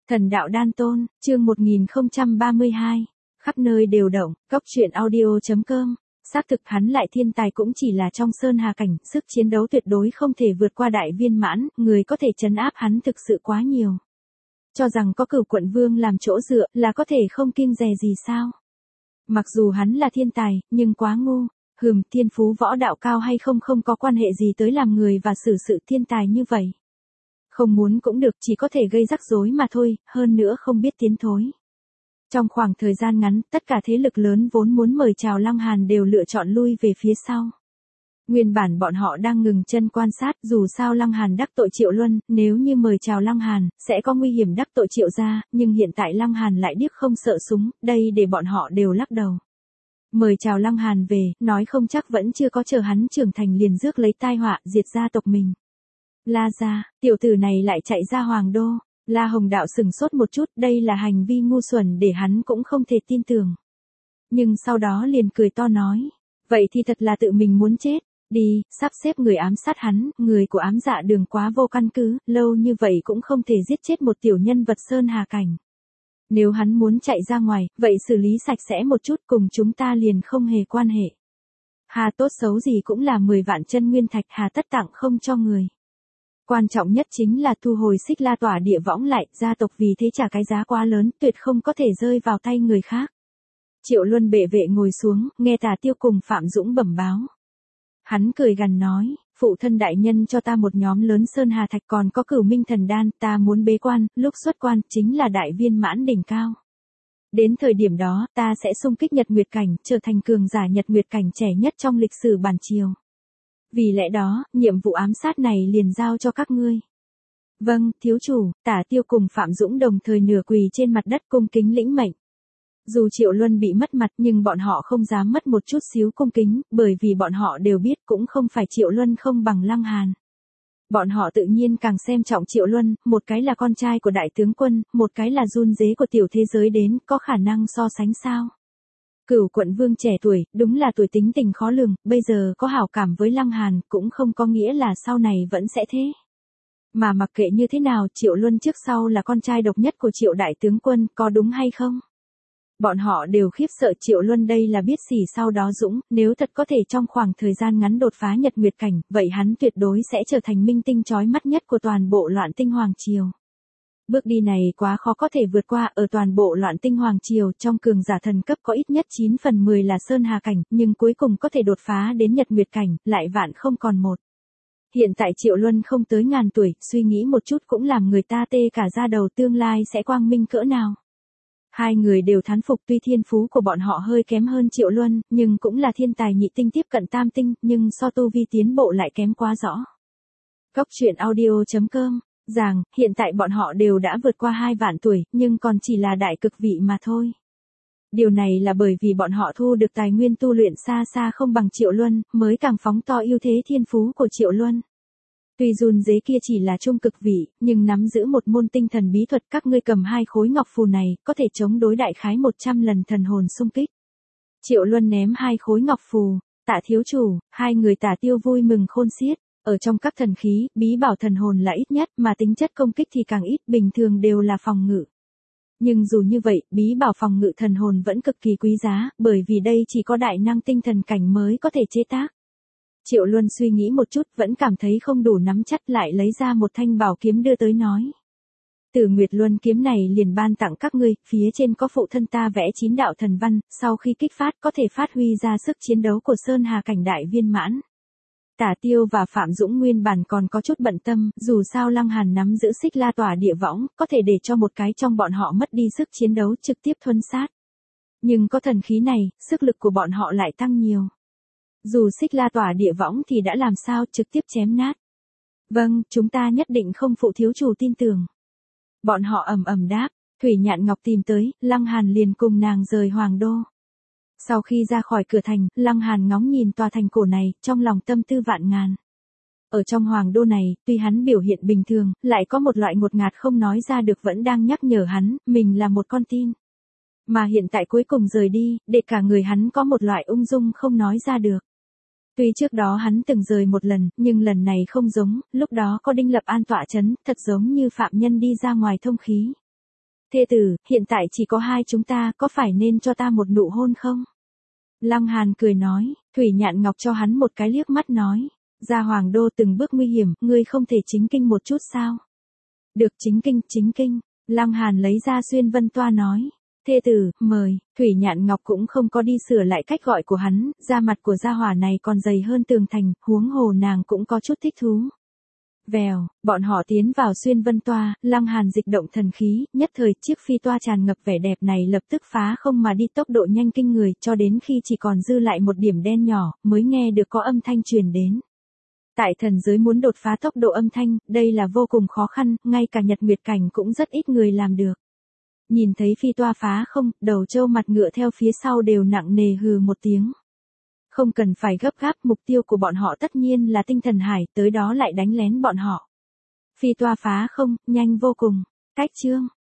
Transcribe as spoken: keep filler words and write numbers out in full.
Thần đạo đan tôn, chương một nghìn không trăm ba mươi hai. Khắp nơi đều động, cốc truyện audio chấm com. Xác thực hắn lại thiên tài cũng chỉ là trong sơn hà cảnh, sức chiến đấu tuyệt đối không thể vượt qua đại viên mãn, người có thể trấn áp hắn thực sự quá nhiều. Cho rằng có Cửu Quận Vương làm chỗ dựa là có thể không kiêng dè gì sao? Mặc dù hắn là thiên tài, nhưng quá ngu. Hừm, thiên phú võ đạo cao hay không không có quan hệ gì tới làm người và xử sự thiên tài như vậy. Không muốn cũng được, chỉ có thể gây rắc rối mà thôi, hơn nữa không biết tiến thối. Trong khoảng thời gian ngắn, tất cả thế lực lớn vốn muốn mời chào Lăng Hàn đều lựa chọn lui về phía sau. Nguyên bản bọn họ đang ngừng chân quan sát, dù sao Lăng Hàn đắc tội Triệu Luân, nếu như mời chào Lăng Hàn, sẽ có nguy hiểm đắc tội Triệu gia, nhưng hiện tại Lăng Hàn lại điếc không sợ súng, đây để bọn họ đều lắc đầu. Mời chào Lăng Hàn về, nói không chắc vẫn chưa có chờ hắn trưởng thành liền rước lấy tai họa, diệt gia tộc mình. La gia, tiểu tử này lại chạy ra Hoàng Đô. La Hồng Đạo sừng sốt một chút, đây là hành vi ngu xuẩn để hắn cũng không thể tin tưởng. Nhưng sau đó liền cười to nói, vậy thì thật là tự mình muốn chết, đi, sắp xếp người ám sát hắn, người của ám dạ đường quá vô căn cứ, lâu như vậy cũng không thể giết chết một tiểu nhân vật sơn hà cảnh. Nếu hắn muốn chạy ra ngoài, vậy xử lý sạch sẽ một chút cùng chúng ta liền không hề quan hệ. Hà tốt xấu gì cũng là mười vạn chân nguyên thạch, hà tất tặng không cho người. Quan trọng nhất chính là thu hồi Xích La Tỏa Địa Võng lại, gia tộc vì thế trả cái giá quá lớn, tuyệt không có thể rơi vào tay người khác. Triệu Luân bệ vệ ngồi xuống, nghe Tả Tiêu cùng Phạm Dũng bẩm báo. Hắn cười gằn nói, phụ thân đại nhân cho ta một nhóm lớn sơn hà thạch còn có Cửu Minh Thần Đan, ta muốn bế quan, lúc xuất quan chính là đại viên mãn đỉnh cao. Đến thời điểm đó, ta sẽ xung kích Nhật Nguyệt Cảnh, trở thành cường giả Nhật Nguyệt Cảnh trẻ nhất trong lịch sử bản triều. Vì lẽ đó, nhiệm vụ ám sát này liền giao cho các ngươi. Vâng, thiếu chủ, Tả Tiêu cùng Phạm Dũng đồng thời nửa quỳ trên mặt đất cung kính lĩnh mệnh. Dù Triệu Luân bị mất mặt nhưng bọn họ không dám mất một chút xíu cung kính, bởi vì bọn họ đều biết cũng không phải Triệu Luân không bằng Lăng Hàn. Bọn họ tự nhiên càng xem trọng Triệu Luân, một cái là con trai của đại tướng quân, một cái là run rế của tiểu thế giới đến, có khả năng so sánh sao? Cửu Quận Vương trẻ tuổi, đúng là tuổi tính tình khó lường, bây giờ có hảo cảm với Lăng Hàn, cũng không có nghĩa là sau này vẫn sẽ thế. Mà mặc kệ như thế nào, Triệu Luân trước sau là con trai độc nhất của Triệu đại tướng quân, có đúng hay không? Bọn họ đều khiếp sợ Triệu Luân đây là biết gì sau đó Dũng, nếu thật có thể trong khoảng thời gian ngắn đột phá Nhật Nguyệt Cảnh, vậy hắn tuyệt đối sẽ trở thành minh tinh chói mắt nhất của toàn bộ Loạn Tinh Hoàng Triều. Bước đi này quá khó có thể vượt qua, ở toàn bộ Loạn Tinh Hoàng Triều, trong cường giả thần cấp có ít nhất chín phần mười là sơn hà cảnh, nhưng cuối cùng có thể đột phá đến Nhật Nguyệt Cảnh, lại vạn không còn một. Hiện tại Triệu Luân không tới ngàn tuổi, suy nghĩ một chút cũng làm người ta tê cả da đầu, tương lai sẽ quang minh cỡ nào. Hai người đều thán phục, tuy thiên phú của bọn họ hơi kém hơn Triệu Luân, nhưng cũng là thiên tài nhị tinh tiếp cận tam tinh, nhưng so tu vi tiến bộ lại kém quá rõ. Cốc truyện audio chấm com. Rằng, hiện tại bọn họ đều đã vượt qua hai vạn tuổi, nhưng còn chỉ là đại cực vị mà thôi. Điều này là bởi vì bọn họ thu được tài nguyên tu luyện xa xa không bằng Triệu Luân, mới càng phóng to ưu thế thiên phú của Triệu Luân. Tuy run dế kia chỉ là trung cực vị, nhưng nắm giữ một môn tinh thần bí thuật, các ngươi cầm hai khối ngọc phù này, có thể chống đối đại khái một trăm lần thần hồn xung kích. Triệu Luân ném hai khối ngọc phù, Tạ thiếu chủ, hai người Tả Tiêu vui mừng khôn xiết. Ở trong các thần khí, bí bảo thần hồn là ít nhất, mà tính chất công kích thì càng ít, bình thường đều là phòng ngự. Nhưng dù như vậy, bí bảo phòng ngự thần hồn vẫn cực kỳ quý giá, bởi vì đây chỉ có đại năng tinh thần cảnh mới có thể chế tác. Triệu Luân suy nghĩ một chút, vẫn cảm thấy không đủ nắm chắc, lại lấy ra một thanh bảo kiếm đưa tới nói. Tử Nguyệt Luân kiếm này liền ban tặng các ngươi, phía trên có phụ thân ta vẽ chín đạo thần văn, sau khi kích phát có thể phát huy ra sức chiến đấu của sơn hà cảnh đại viên mãn. Tả Tiêu và Phạm Dũng nguyên bản còn có chút bận tâm, dù sao Lăng Hàn nắm giữ Xích La Tỏa Địa Võng, có thể để cho một cái trong bọn họ mất đi sức chiến đấu trực tiếp thuần sát. Nhưng có thần khí này, sức lực của bọn họ lại tăng nhiều. Dù Xích La Tỏa Địa Võng thì đã làm sao, trực tiếp chém nát. Vâng, chúng ta nhất định không phụ thiếu chủ tin tưởng. Bọn họ ầm ầm đáp, Thủy Nhạn Ngọc tìm tới, Lăng Hàn liền cùng nàng rời Hoàng Đô. Sau khi ra khỏi cửa thành, Lăng Hàn ngóng nhìn tòa thành cổ này, trong lòng tâm tư vạn ngàn. Ở trong Hoàng Đô này, tuy hắn biểu hiện bình thường, lại có một loại ngột ngạt không nói ra được vẫn đang nhắc nhở hắn, mình là một con tin. Mà hiện tại cuối cùng rời đi, để cả người hắn có một loại ung dung không nói ra được. Tuy trước đó hắn từng rời một lần, nhưng lần này không giống, lúc đó có Đinh Lập An tọa chấn, thật giống như phạm nhân đi ra ngoài thông khí. Thê tử, hiện tại chỉ có hai chúng ta, có phải nên cho ta một nụ hôn không? Lăng Hàn cười nói, Thủy Nhạn Ngọc cho hắn một cái liếc mắt nói, ra Hoàng Đô từng bước nguy hiểm, ngươi không thể chính kinh một chút sao? Được, chính kinh, chính kinh. Lăng Hàn lấy ra xuyên vân toa nói, thê tử, mời. Thủy Nhạn Ngọc cũng không có đi sửa lại cách gọi của hắn, da mặt của gia hỏa này còn dày hơn tường thành, huống hồ nàng cũng có chút thích thú. Vèo, bọn họ tiến vào xuyên vân toa, Lăng Hàn dịch động thần khí, nhất thời chiếc phi toa tràn ngập vẻ đẹp này lập tức phá không mà đi tốc độ nhanh kinh người, cho đến khi chỉ còn dư lại một điểm đen nhỏ, mới nghe được có âm thanh truyền đến. Tại thần giới muốn đột phá tốc độ âm thanh, đây là vô cùng khó khăn, ngay cả Nhật Nguyệt Cảnh cũng rất ít người làm được. Nhìn thấy phi toa phá không, đầu trâu mặt ngựa theo phía sau đều nặng nề hừ một tiếng. Không cần phải gấp gáp, mục tiêu của bọn họ tất nhiên là tinh thần hải, tới đó lại đánh lén bọn họ. Phi toa phá không, nhanh vô cùng. Cách chương